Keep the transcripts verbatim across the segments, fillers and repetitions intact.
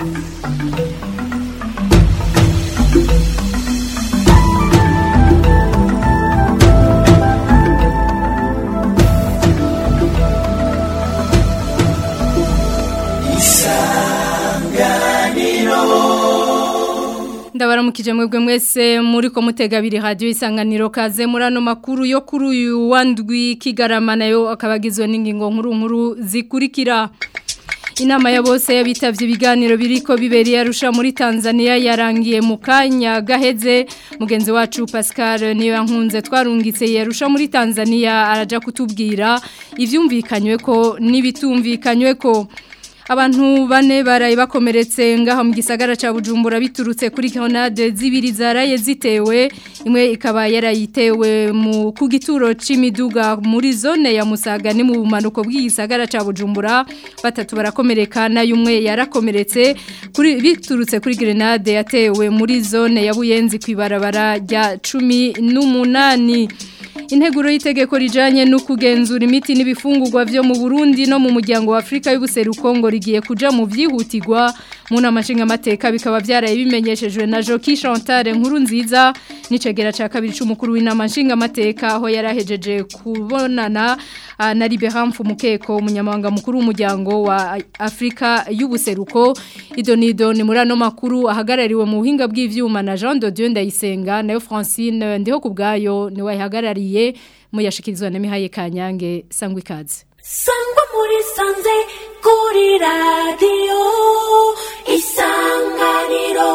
Ndabaramukije mwebwe mwese muri ko mutega biri radio isanganiro kaze murano makuru yo kuri uyu wandwi Kigarama nayo akabagizwe n'ingingo nkuru nkuru zikurikira. Inama ya bose yabitavye ibiganiro biriko biberi Arusha muri Tanzania yarangiye mu kanya gaheze. Mugenzi wacu Pascal niyo yankunze twarungitse Arusha muri Tanzania araja kutubwira ivyumvikanywe ko nibitumvikanywe ko. Abantu bane baraye bakomeretse ngaho mu gisagara ca Bujumbura biturutse kuri grenade zibiri zaraye zitewe, imwe ikaba yarayitewe mu kugituro c'imiduga muri zone ya Musaga ni mu bumanuko bw'igisagara ca Bujumbura. Batatu barakomereka na yumwe yarakomeretse kuri biturutse kuri grenade yatewe muri zone ya Buyenzi kwibarabara rya cumi n'umunani. Integuro y'itegeko rijanye no kugenzura imiti n'ibifungurwa vyo mu Burundi no mu muryango wa Afrika y'ubuseruko ngo rigiye kuja mu vyihutirwa mu namashinga mateka bikaba byaraye bimenyeshejwe na Joki Chantal nkuru nziza n'icegera ca kabiri c'umukuru w'inamashinga mateka aho yarahejeje kubonana uh, na Liberam Mukeko umunyamabanga mukuru w'umuryango wa Afrika y'ubuseruko. Idonido ni murano makuru ahagarariwe mu buhinga bw'ivyuma na Jean de Dieu Ndayisenga nayo Francine ndiho kubgayo ni wayihagarariye muyashikirizwa na Mihaye Kanyange sangwa ikaze. Sangwa muri sanze kuri radio Isanganiro.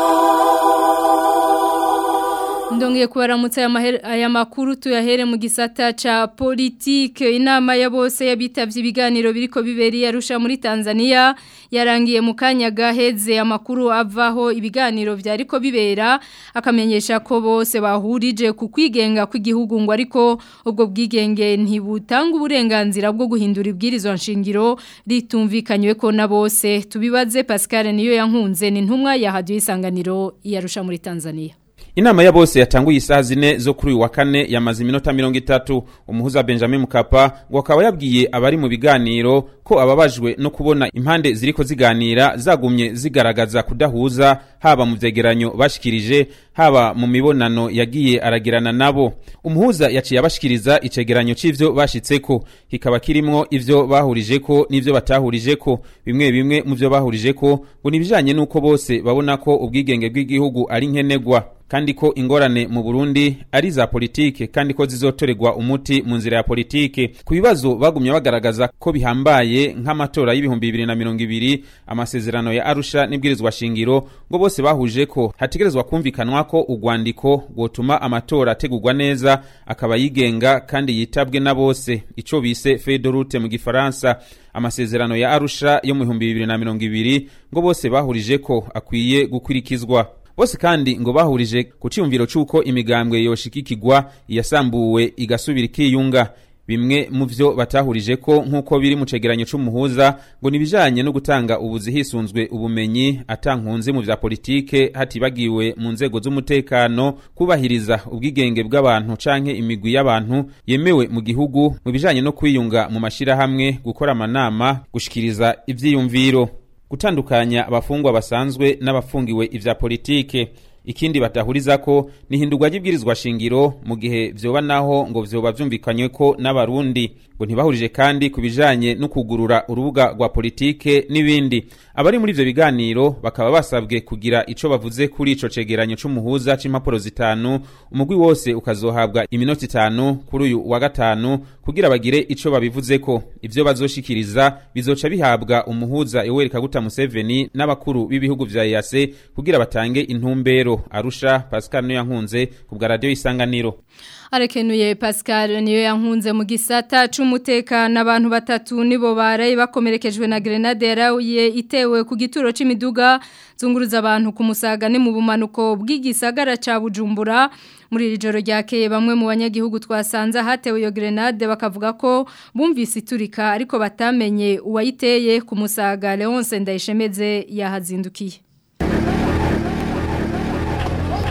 Ndongeye kubaramutsa aya makuru tuyahere mu gisata ca politike. Inama ya bose yabitavye ibiganiro biriko biberi Arusha muri Tanzania yarangiye mu kanya gaheze. Amakuru avaho ibiganiro vyariko bibera akamenyesha ko bose bahurije ku kwigenga kw'igihugu ngo ariko ubwo bwigenge ntibutanga uburenganzira bwo guhindura ibwirizwa nshingiro ritumvikanywe ko na bose. Tubibaze Pascal niyo yankunze ni ntumwa ya Radio Isanganiro yarusha muri Tanzania. Inama ya bose yatanguye isaha zine zo kuri wa kane yamaze iminota mirongo itatu. Umuhuza Benjamin Mkapa ngo akaba yabwiye abari mu biganiro ko ababajwe no kubona impande ziriko ziganira zagumye zigaragaza kudahuza haba mu vyegeranyo bashikirije haba mu mibonano yagiye aragirana nabo. Umuhuza yaciye abashikiriza icegeranyo c'ivyo bashitseko kikaba kirimwo ivyo bahurijeko n'ivyo batahurijeko. Bimwe bimwe mu vyo bahurijeko ngo nibijanye nuko bose babona ko ubwigenge bw'igihugu ari nkenegwa kandi ko ingorane mu Burundi ari za politike kandi ko zizotoregwa umuti mu nzira ya politike. Ku bibazo bagumye bagaragaza ko bihambaye nk'amatora y'ibihumbi bibiri na mirongo ibiri, amasezerano ya Arusha n'ibwirizwa shingiro ngo bose bahuje ko hategerezwa kumvikanwa ko ugwandiko gotuma amatora ategurwa neza akaba yigenga kandi yitabwe na bose, ico bise feuille de route mu Gifaransa. Amasezerano ya Arusha yo mu bihumbi bibiri na mirongo ibiri ngo bose bahurije ko akwiye gukurikizwa. Bose kandi ngo bahurije ku ciyumviro c'uko imigambwe yoshikikigwa yasambuwe igasubira ikiyunga. Bimwe mu vyo batahurije ko nkuko biri mu cegeranyo c'umuhuza ngo nibijanye no gutanga ubuzi hisunzwe ubumenyi atankunze mu vya politike hatibagiwe mu nzego z'umutekano, kubahiriza ubwigenge bw'abantu canke imigwi y'abantu yemewe mu gihugu, mu bijanye no kwiyunga mu mashira hamwe, gukora amanama, gushikiriza ivyiyumviro, gutandukanya abafungwa basanzwe n'abafungiwe ivya politike. Ikindi batahuriza ko nihindurwa y'ibwirizwa shingiro mu gihe vyoba naho ngo vyoba vyumvikanywe ko n'abarundi. Ngo ntibahurije kandi kubijanye no kugurura urubuga rwa politike n'ibindi. Abari muri ivyo biganiro bakaba basabwe kugira ico bavuze kuri ico cegeranyo c'umuhuza c'impapuro zitanu, umugwi wose ukazohabwa iminota itanu kuri uyu wa gatanu kugira bagire ico babivuzeko. Ivyo bazoshikiriza bizoca bihabwa umuhuza Yoweri Kaguta Museveni n'abakuru b'ibihugu vya E A C kugira batange intumbero. Arusha Pascal niyo yankunze ku bwa Radio Isanganiro. Arekenuye Pascal niyo yankunze mu gisata c'umutekano. Abantu batatu nibo baraye bakomerekejwe na grenade yaraye itewe ku gituro c'imiduga zunguruza abantu ku Musaga ni mu bumanuko bw'igisagara ca Bujumbura. Muri iri joro ryakeye bamwe mu banyagihugu twasanze hatewe iyo grenade bakavuga ko bumvise iturika ariko batamenye uwayiteye ku Musaga. Leonce Ndayishemeze yahazindukiye.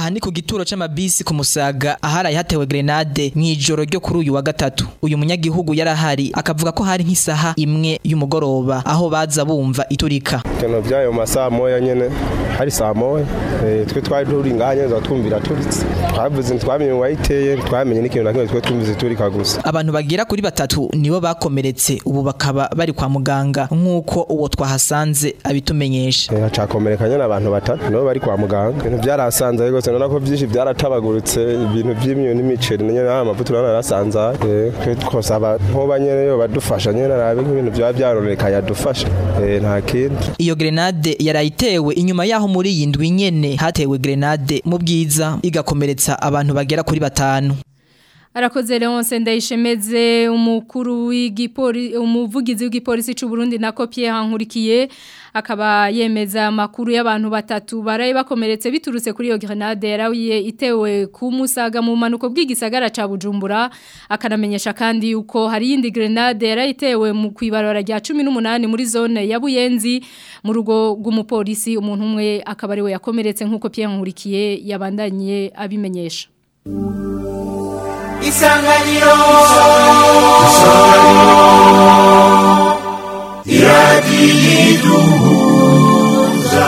aha ni ku gituro c'amabisi ku Musaga aharaye hatewe grenade mwijoro ryo kuri uyu wa gatatu. Uyu munyagihugu yarahari akavuga ko hari nk'isaha imwe y'umugoroba aho baza bumva iturika. Kano byayo masaha moya nyene hari saa moya eh twe twari turi nganye za twumvira turitse. Twavuze twamenye wayiteye twamenye n'ikintu nakimwe twe twumvize turika gusa. Abantu bagira kuri batatu nibo bakomeretse ubu bakaba bari kwa muganga nkuko uwo twahasanze abitumenyesha. Eh acakomerekanye n'abantu batatu no bari kwa muganga. Ibintu byarasanze rwose nona ko byinshi byaratabagurutse ibintu by'imyo n'imiceri nyene amavuta narasanza eh twe twosaba ntoba nyene yo badufasha nyene arabe nk'ibintu bya byaroneka yadufasha eh nta kindi. Iyo grenade yarayitewe inyuma yaho muri yindwi nyene hatewe grenade mu Bwiza igakomeretsa abantu bagera kuri batanu. Arakoze Leonce Ndayishemeze umukuru w'igipolisi umuvugizi w'igipolisi c'u Burundi na Kopie hankurikiye akaba yemeza makuru y'abantu batatu baraye bakomeretse biturutse kuri iyo grenade yarawiye itewe ku Musaga mu manuko bw'igisagara ca Bujumbura akanamenyesha kandi yuko hari yindi grenade yarayitewe mu kwibarara rya cumi n'umunani muri zone ya Buyenzi mu rugo rw'umupolisi umuntu umwe akaba ariwe yakomeretse nkuko Pierre Nkurikiye yabandanye abimenyesha. Isanganiro Isanganiro Iradiyiduhuza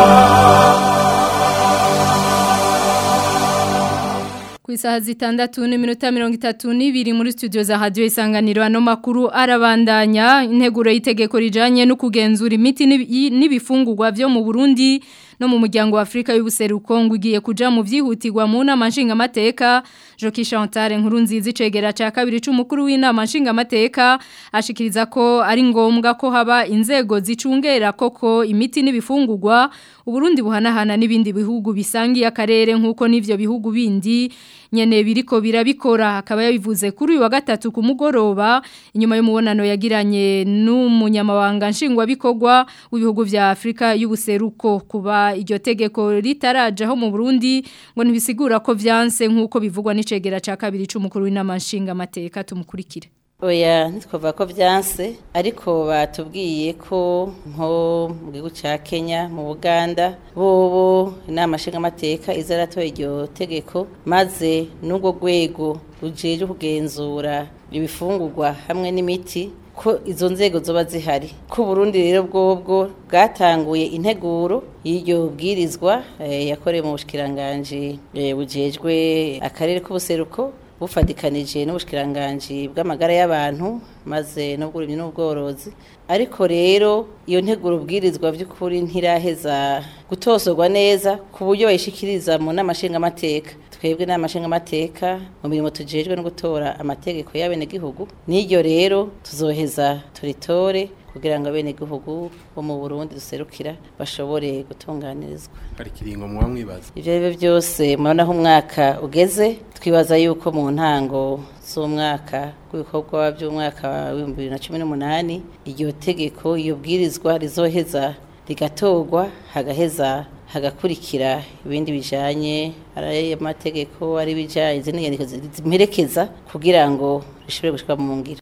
ku isaha zitandatu n'iminota mirongo itatu n'ibiri muri studio za Radio Isanganiro ano makuru arabandanya integuro y'itegeko rijanye no kugenzura imiti n'ibifungurwa byo mu Burundi no mu muryango wa Afrika y'ubuseruko ngugiye kuja mu vyihutirwa mu nama nshinga mateka Joki Chantal Nkurunziza icegera ca kabiri c'umukuru w'inama nshinga mateka ashikiriza ko ari ngombwa ko haba inzego zicungera koko imiti n'ibifungurwa Uburundi buhanahana n'ibindi bihugu bisangiye akarere nkuko n'ivyo bihugu bindi nyene biriko birabikora akaba yabivuze kuri uyu wa gatatu ku mugoroba inyuma y'umubonano yagiranye n'umunyamabanga nshingwa bikorwa w'ibihugu vya Afrika y'ubuseruko kuba iryo tegeko ritarajaho mu Burundi ngo ntibisigura ko vyanse nkuko bivugwa n'icegera ca kabiri c'umukuru w'inama nshinga mateka tumukurikire. Oya ntitwava ko vyanse ariko batubwiye ko nko mu gihugu ca Kenya mu Buganda bobo inama nshinga mateka izaratoye iryo tegeko maze n'ubwo gwego rujeje kugenzura ibifungurwa hamwe n'imiti ko izo nzego zoba zihari ko Burundi rero bwobwo bwatanguye integuro y'iryo bwirizwa e, yakoreye mu bushikiranganje e, bujejwe akarere k'ubuseruko bufadikanije n'ubushikiranganje bw'amagara y'abantu maze n'ubw'uburimyi n'ubworozi ariko rero iyo nteguro bwirizwa by'ukuri ntiraheza gutosorwa neza ku buryo bayishikiriza mu namashinga amateka twebwe namashinga amateka mu mirimo tujejwe no gutora amategeko y'abenegihugu n'iryo rero tuzoheza turitore kugira ngo abenegihugu bo mu Burundi duserukira bashobore gutunganirizwa. Ari kiringo muba mwibaza ivyo bibe byose murabona aho umwaka ugeze twibaza yuko mu ntango z'umwaka w'ibikorwa by'umwaka wa bibiri na cumi n'umunani iryo tegeko iyo bwirizwa rizoheza rigatorwa hagaheza hagakurikira ibindi bijanye ari amategeko ari bijanye izindi nyandiko zimperekeza kugira ngo rishobore gushika mu ngiro.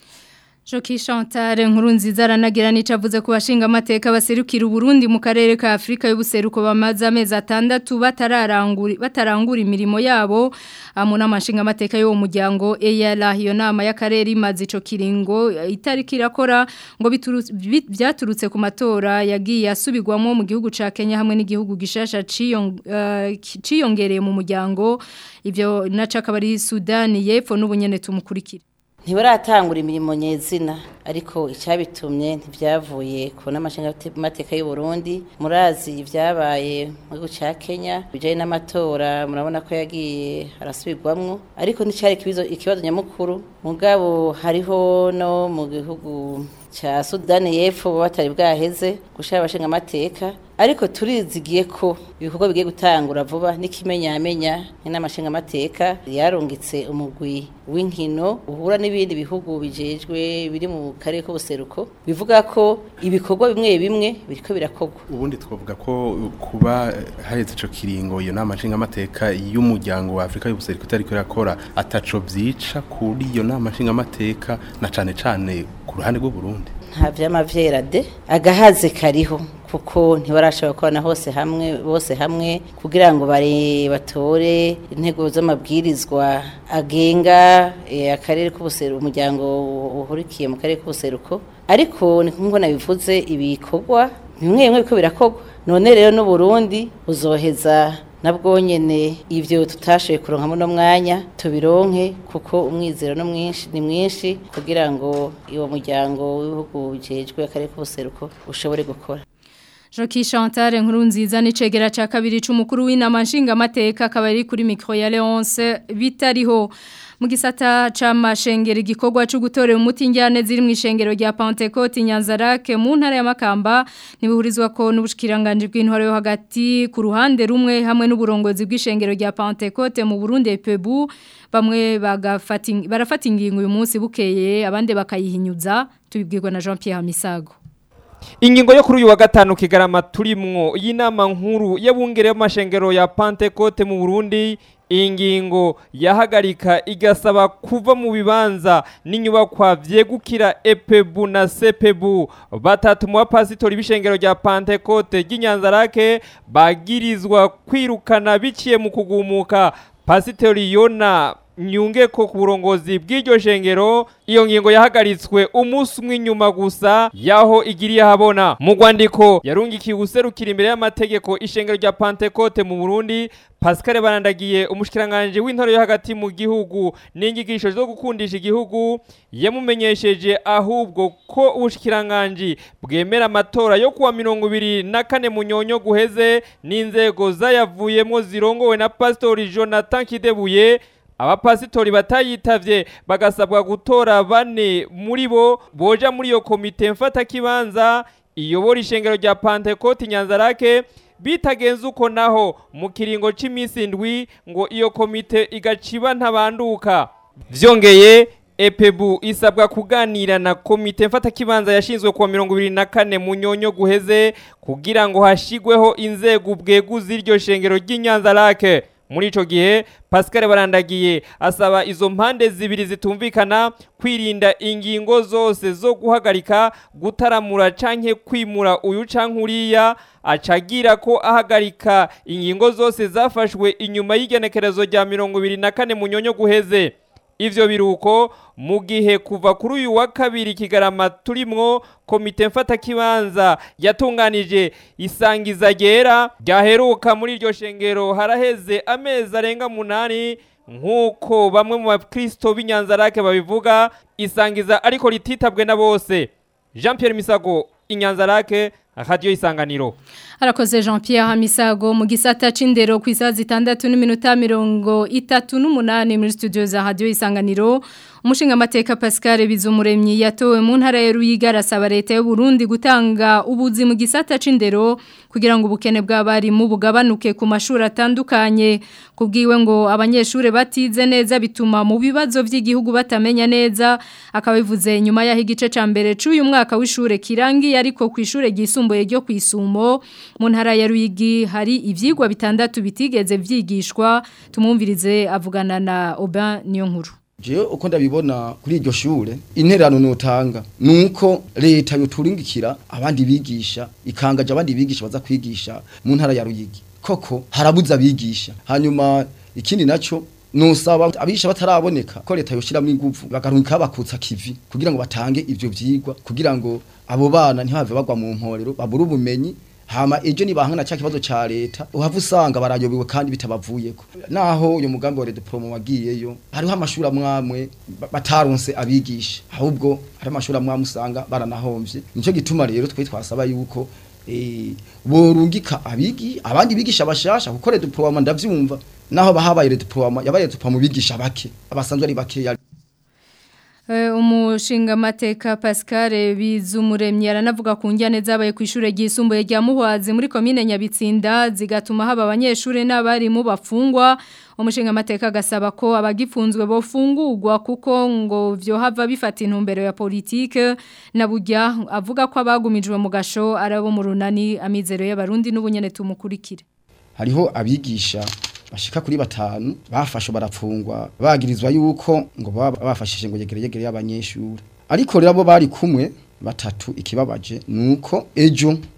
Joki Chantal Nkurunziza aranagira nicavuze ku bashinga amateka baserukira Burundi mu karere ka Afrika y'ubuseruko bamaze amezi atandatu batararangura batarangura imirimo yabo amuna amashinga amateka yo mu muryango Eyala iyo nama y'akarere imaze ico kiringo itariki irakora ngo byaturutse ku matora yagiye asubirwamo mu gihugu ca Kenya hamwe n'igihugu gishasha ciyongereye mu muryango ivyo naca kabari Sudani y'Epfo n'ubunyene tumukurikira. Ntibaratangura imirimo nyezina ariko icyabitumye ntivyavuye ku namashinga mateka y'u Burundi murazi ivyabaye mu gihugu ca Kenya bijanye n'amatora murabona ko yagiye arasubirwamwo ariko nticari ikibazo ikibazo nyamukuru mugabo hariho no mu gihugu cha Sudani y'Epfo batari bwaheze gushaka abashinga amateka ariko turizigiye ko ibikorwa bigiye gutangura vuba n'ikimenyamenya n'amashinga amateka yarungitse umugwi w'inkino uhura n'ibindi bihugu bijejwe biri mu karere k'ubuseruko bivuga ko ibikorwa bimwe bimwe biriko birakorwa ubundi twavuga ko kuba haheze ico kiringo iyo nama nshinga amateka y'umuryango wa Afrika y'ubuseruko itariko irakora ataco vyica kuri iyo nama nshinga amateka na cane cane ku ruhande rw'u Burundi nta vyama vyera de agahaze kariho kuko ntibarashobora gukorana hose hamwe bose hamwe kugira ngo bare batore intego z'amabwirizwa agenga eh, akarere k'ubuseruko umuryango uhurikiye mu karere k'ubuseruko ariko ni nkuko nabivuze ibikorwa bimwe bimwe biko birakogwa none rero no Burundi uzoheza nabwo nyene ivyo tutashoye kuronka muno mwanya tubironke kuko umwizero no mwinshi ni mwinshi kugira ngo iwo muryango w'ibihugu bijejwe akarere k'ubuseruko ushobore gukora. Joki Chantal Nkurunziza n'icegera ca kabiri c'umukuru w'inama nshingamateka akaba ari kuri micro ya Leonce bitariho mu gisata c'amashengero igikorwa cyo gutorera umuti njyane ziri mu ishengero rya Pentecote Nyanzarake mu ntara ya Makamba nibihurizwa ko n'ubushikiranganje bw'intwaro yo hagati ku ruhande rumwe hamwe n'uburongozi bw'ishengero rya Pentecote mu Burundi E P E B U bamwe bagafata barafata ingingo uyu munsi bukeye abandi bakayihinyuza tubibwirwa na Jean Pierre Misago. Ingingo yo kuri uyu wa gatanu Kigarama turimwo y'inama nkuru y'abungere y'amashengero ya Pentecote mu Burundi ingingo yahagarika igasaba kuva mu bibanza n'inyubakwa vyegukira E P E B U na C P E B U batatu mu bapasitori b'ishengero rya Pentecote ry'Inyanzarake bagirizwa kwirukana biciye mu kugumuka Pasitori Yona Nyunge ko ku burongozi bw'iryo shengero iyo ngingo yahagaritswe umunsi umwe nyuma gusa yaho igiriye habona mu Rwandiko yarungikiye userukira imbere y'amategeko ishengero rya Pentecote mu Burundi Pascal Barandagiye umushikiranganje w'intoro yo hagati mu gihugu n'inyigisho zo gukundisha igihugu yamumenyesheje ahubwo ko ubushikiranganje bwemera amatora yo kuwa mirongo ibiri na kane munyonyo guheze n'inzego zayavuyemo zirongowe na Pastor Jonathan Kidebuye abapasitori batayitavye bagasabwa gutora bane muri bo boja muri iyo komite mfata kibanza iyobora ishengero rya Pentecote Nyanzarake bitagenze uko naho mu kiringo c'imisi indwi ngo iyo komite igaciba ntabanduka vyongeye E P E B U isabwa kuganira na komite mfata kibanza yashinzwe kuwa mirongo ibiri na kane munyonyo guheze kugira ngo hashigweho inzego ubweguzi iryo shengero ry'Inyanzarake. Muri ico gihe Pascal Barandagiye asaba izo mpande zibiri zitumvikana kwirinda ingingo zose zo guhagarika gutaramura canke kwimura uyu canke uriya acagira ko ahagarika ingingo zose zafashwe inyuma y'igenekerezo rya mirongo ibiri na kane munyonyo guheze. Ivyo biruko mu gihe kuva kuri uyu wa kabiri Kigarama turimwo komite mfata kibanza yatunganije isangiza gera ryaheruka muri iryo shengero haraheze amezi arenga munani nkuko bamwe mu bakristo b'Inyanzarake babivuga isangiza ariko rititabwe na bose. Jean Pierre Misago Inyanzarake Radio Isanganiro. Arakoze Jean Pierre Misago mu gisata c'indero ku isaha zitandatu n'iminota mirongo itatu n'umunani muri studio za Radio Isanganiro. Umushinga amateka Pascal Bizumuremyi yatowe mu ntara ya Ruyiga arasaba leta y'u Burundi gutanga ubuzi mu gisata c'indero kugira ngo ubukene bw'abari mu bugabanuke ku mashuri atandukanye kubwiwe ngo abanyeshure batize neza bituma mu bibazo by'igihugu batamenya neza akabivuze nyuma yaho igice ca mbere c'uyu mwaka w'ishure kirangiye ariko ku ishure ryisumbuye ryo kwisumo mu ntara ya Ruyigi hari ivyigwa bitandatu bitigeze vyigishwa tumumvirize avugana na Aubin Niyonkuru. Je uko ndabibona kuri iryo shure interano notanga nuko leta yoturingikira abandi bigisha ikangaje abandi bigisha baza kwigisha mu ntara ya Ruyigi koko harabuza abigisha hanyuma ikindi naco nusaba abisha bataraboneka ko leta yoshiramo ingufu bagarunka bakutsa kivi kugira ngo batange ivyo vyigwa kugira ngo abo bana ntibave bagwa mu mporero babura ubumenyi hama ejo nibahangana cya kibazo ca leta uhava usanga barayobewe kandi bitabavuyeko naho uyo mugambi wa diploma wagiyeyo hariho amashuri amwamwe bataronse abigisha ahubwo hari amashuri amwamwe usanga baranahomvye nico gituma rero twe twasaba yuko eh borungika abigi abandi bigisha bashasha kuko le diploma ndavyumva naho bahabaye le diploma yabaye diploma bigisha bake abasanzwe ari bake ya umushinga mateka Pascal Bizumuremyi aranavuga ku njyane zabaye ku ishure ryisumbuye rya Muhwazi muri commune Nyabitsinda zigatuma haba abanyeshure n'abari mu bafungwa umushinga mateka gasaba ko abagifunzwe bofungurwa kuko ngo vyo hava bifata intumbero ya politique na burya avuga ko abagumijwe mu gasho arabo mu runani amizero y'abarundi n'ubunyene tumukurikire. Hariho abigisha bashika kuri batanu bafashe barapfungwa bagirizwa yuko ngo bafashije ngo yegere yegere y'abanyeshuri ariko rero abo bari kumwe batatu ikibabaje nuko ejo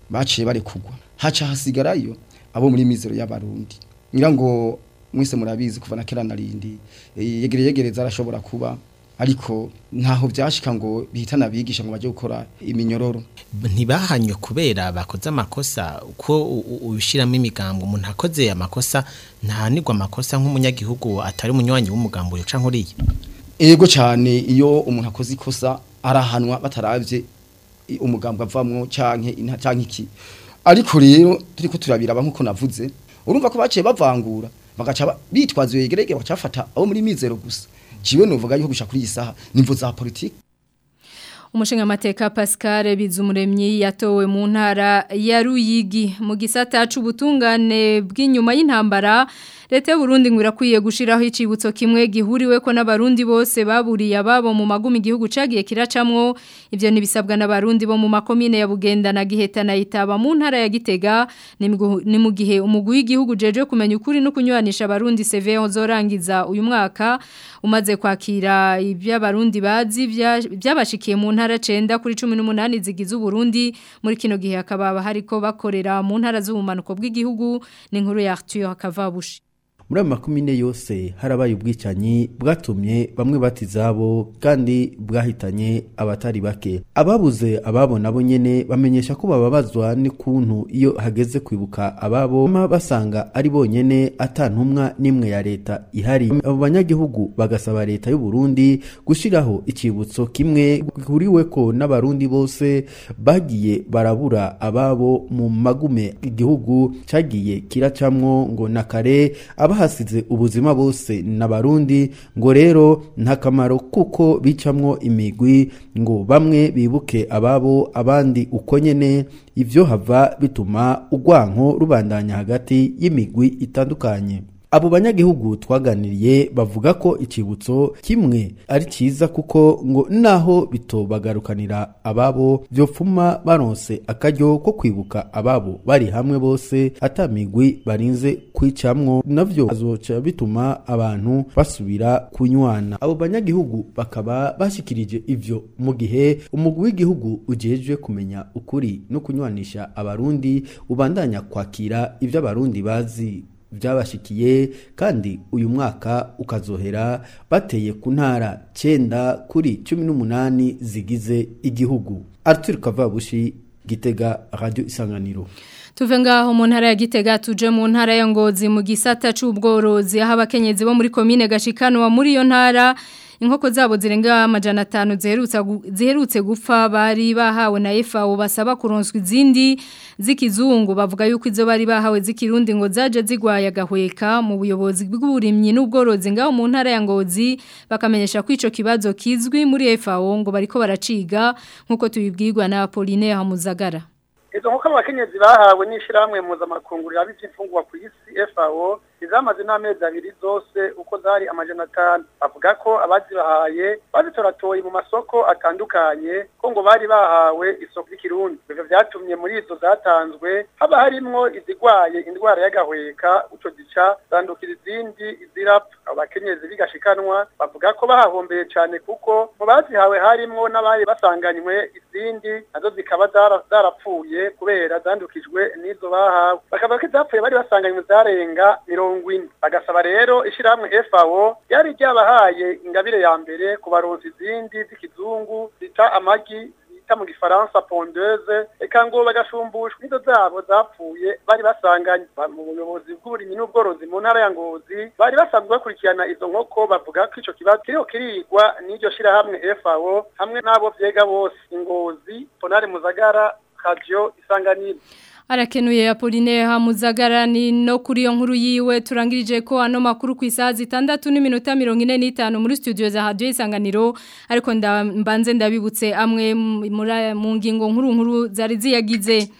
baciye barekugwa haca hasigarayo abo muri mizero y'abarundi ngira ngo mwese murabizi kuva na kera narindi yegere yegereza arashobora kuba ariko ntaho byashika ngo bihitana bigisha ngo baje gukora iminyororo ntibahanywe kubera bakoze amakosa uko ubishiramo imigambo umuntu akoze amakosa ntanirwa amakosa nk'umunyagihugu atari umunywanyi w'umugambo yo canke uriye ego cyane iyo umuntu akoze ikosa arahanwa bataravye umugambo avamwo canke canke iki ariko rero turiko turabiraba nkuko navuze urumva ko baciye bavangura bagaca bitwaza yegerege bacafata abo muri mizero gusa jiwe novuga yuko gushaka kuri isaha nimvo za politique Umushinga mateka Pascal Bizumuremyi yatowe mu ntara ya Ruyigi mu gisata c'ubutungane bw'inyuma y'intambara Leta y'u Burundi ngo irakwiye gushiraho icibutso kimwe gihuriwe ko n'abarundi bose baburiye ababo mu magumi igihugu cagiye kiracamwo ivyo nibisabwa n'abarundi bo mu makomine ya Bugenda na Giheta na Itaba mu ntara ya Gitega ni mu gihe umugwi w'igihugu jeje kumenya ukuri no kunywanisha abarundi C V zorangiza uyu mwaka umaze kwakira iby'abarundi bazi byabashikiye mu ntara cenda kuri cumi n'umunani zigize Burundi muri kino gihe akababa hariko bakorera mu ntara z'ubumanuko bw'igihugu ni nkuru ya Arthur Kavabushi muri makumine yose harabaye ubwicanyi bwatumye bamwe batizabo kandi bwahitanye abatari bake ababuze ababo nabo nyene bamenyesha ko bababazwa n'ikuntu iyo hageze kwibuka ababo basanga ari bonyene atantumwa nimwe ya leta ihari abo banyagihugu bagasaba leta y'u Burundi gushiraho icibutso kimwe gihuriwe ko n'abarundi bose bagiye barabura ababo mu magume igihugu cagiye kiracamwo ngo nakare aba hasize ubuzima bose n'abarundi ngo rero nta kamaro kuko bicamwo imigwi ngo bamwe bibuke ababo abandi uko nyene ivyo hava bituma ugwanko rubandanya hagati y'imigwi itandukanye abo banyagihugu twaganiriye bavuga ko icibutso kimwe ari ciza kuko ngo naho bitobagarukanira ababo vyofuma baronse akaryo ko kwibuka ababo bari hamwe bose atamigwi barinze kwicamwo navyo azoca bituma abantu basubira kunywana abo banyagihugu bakaba bashikirije ivyo mu gihe umugwi w'igihugu ujejwe kumenya ukuri no kunywanisha abarundi ubandanya kwakira ivyo abarundi bazi byabashikiye kandi uyu mwaka ukazohera bateye ku ntara cenda kuri cumi n'umunani zigize igihugu Arthur Kavabushi Gitega Radio Isanganiro Tuve ngaho mu ntara ya Gitega tuje mu ntara ya Ngozi mu gisata c'ubworozi aho abakenyezi bo muri komine Gashikanwa muri iyo ntara inkoko zabo zirenga amajana atanu ziherutse ziherutse gupfa bari bahawe na F A O basaba kuronswa izindi zikizungu bavuga yuko izo bari bahawe zikirundi ngo zaje zigwaya gahweka mu buyobozi bw'uburimyi n'ubworozi ngaho mu ntara ya Ngozi bakamenyesha ko ico kibazo kizwi muri F A O ngo bariko baraciga nkuko tubibwirwa na Apolline Hamuzagara izo nkoko abakenyezi bahawe n'ishiramwe mpuzamakungu y'abifungwa ku isi F A O izamaze n'amezi abiri zose uko zari amajana atanu avuga ko abazibahaye bazitoratoye mu masoko atandukanye ko ngo bari bahawe isoko y'ikirundi ivyo vyatumye muri izo zatanzwe haba harimwo izigwaye indwara y'agahweka uco gica zandukira izindi izirapfa abakenyezi bigashikanwa bavuga ko bahahombeye cyane kuko mu bazihawe harimwo n'abari basanganywe izindi nazo zikaba zarapfuye kubera zandukijwe n'izo bahawe bakavuga ko izapfuye bari basanganywe zarenga Ngwini bagasaba rero ishiramwe F A O yari ryabahaye ingabire ya mbere ku baronsi izindi z'ikizungu zita amagi bita mu gifaransa pondeuse eka ngo bagashumbushwa nizo zabo zapfuye bari basanganye mu buyobozi bw'uburimyi n'ubworozi mu ntara ya Ngozi bari basanzwe bakurikirana izo nkoko bavuga ko ico kibazo kiriho kirigwa n'iryo shirahamwe F A O hamwe n'abo vyega bose Ngozi Tonale Muzagara Radio Isanganiro Arakenuye Apolline Hamuzagara ni no kuri yo nkuru yiwe turangirije ko ano makuru ku isaha zitandatu n'iminota mirongo ine n'itanu muri studio za Radio Isanganiro ariko mbanze ndabibutse amwe mu ngingo nkuru nkuru zari ziyagize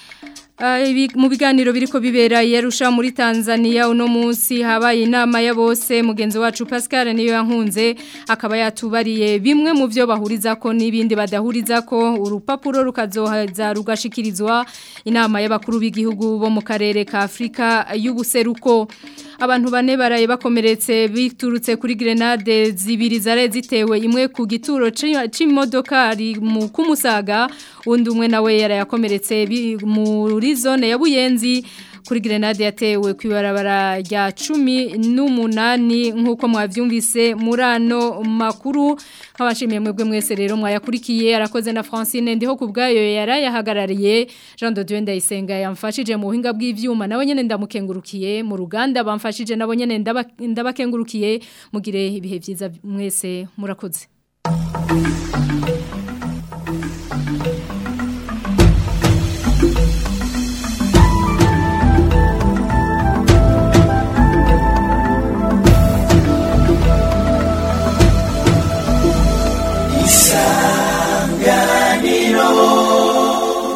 mu biganiro biriko bibera Yarusha muri Tanzania uno munsi habaye inama ya bose mugenzi wacu Pascal niyo yankunze akaba yatubariye bimwe mu byo bahuriza ko nibindi badahuriza ko urupapuro rukazohaza rugashikirizwa inama y'abakuru b'igihugu bo mu karere ka Afrika y'ubuseruko abantu bane baraye bakomeretse biturutse kuri grenade zibiri zare zitewe imwe ku gituro c'imodoka ari mu kumusaga undi umwe nawe yarayakomeretse muri zone ya Buyenzi kuri grenade yatewe kwibarabara rya cumi n'umunani nkuko mwavyumvise murano makuru nkabashimiye mwebwe mwese rero mwayakurikiye arakoze na Francine ndiho kubgayo yarayahagarariye Jean de Dieu Ndayisenga yamfashije mu buhinga bw'ivyuma nawe nyene ndamukengurukiye mu ruganda bamfashije nabo nyene ndabakengurukiye mugire ibihe vyiza mwese murakoze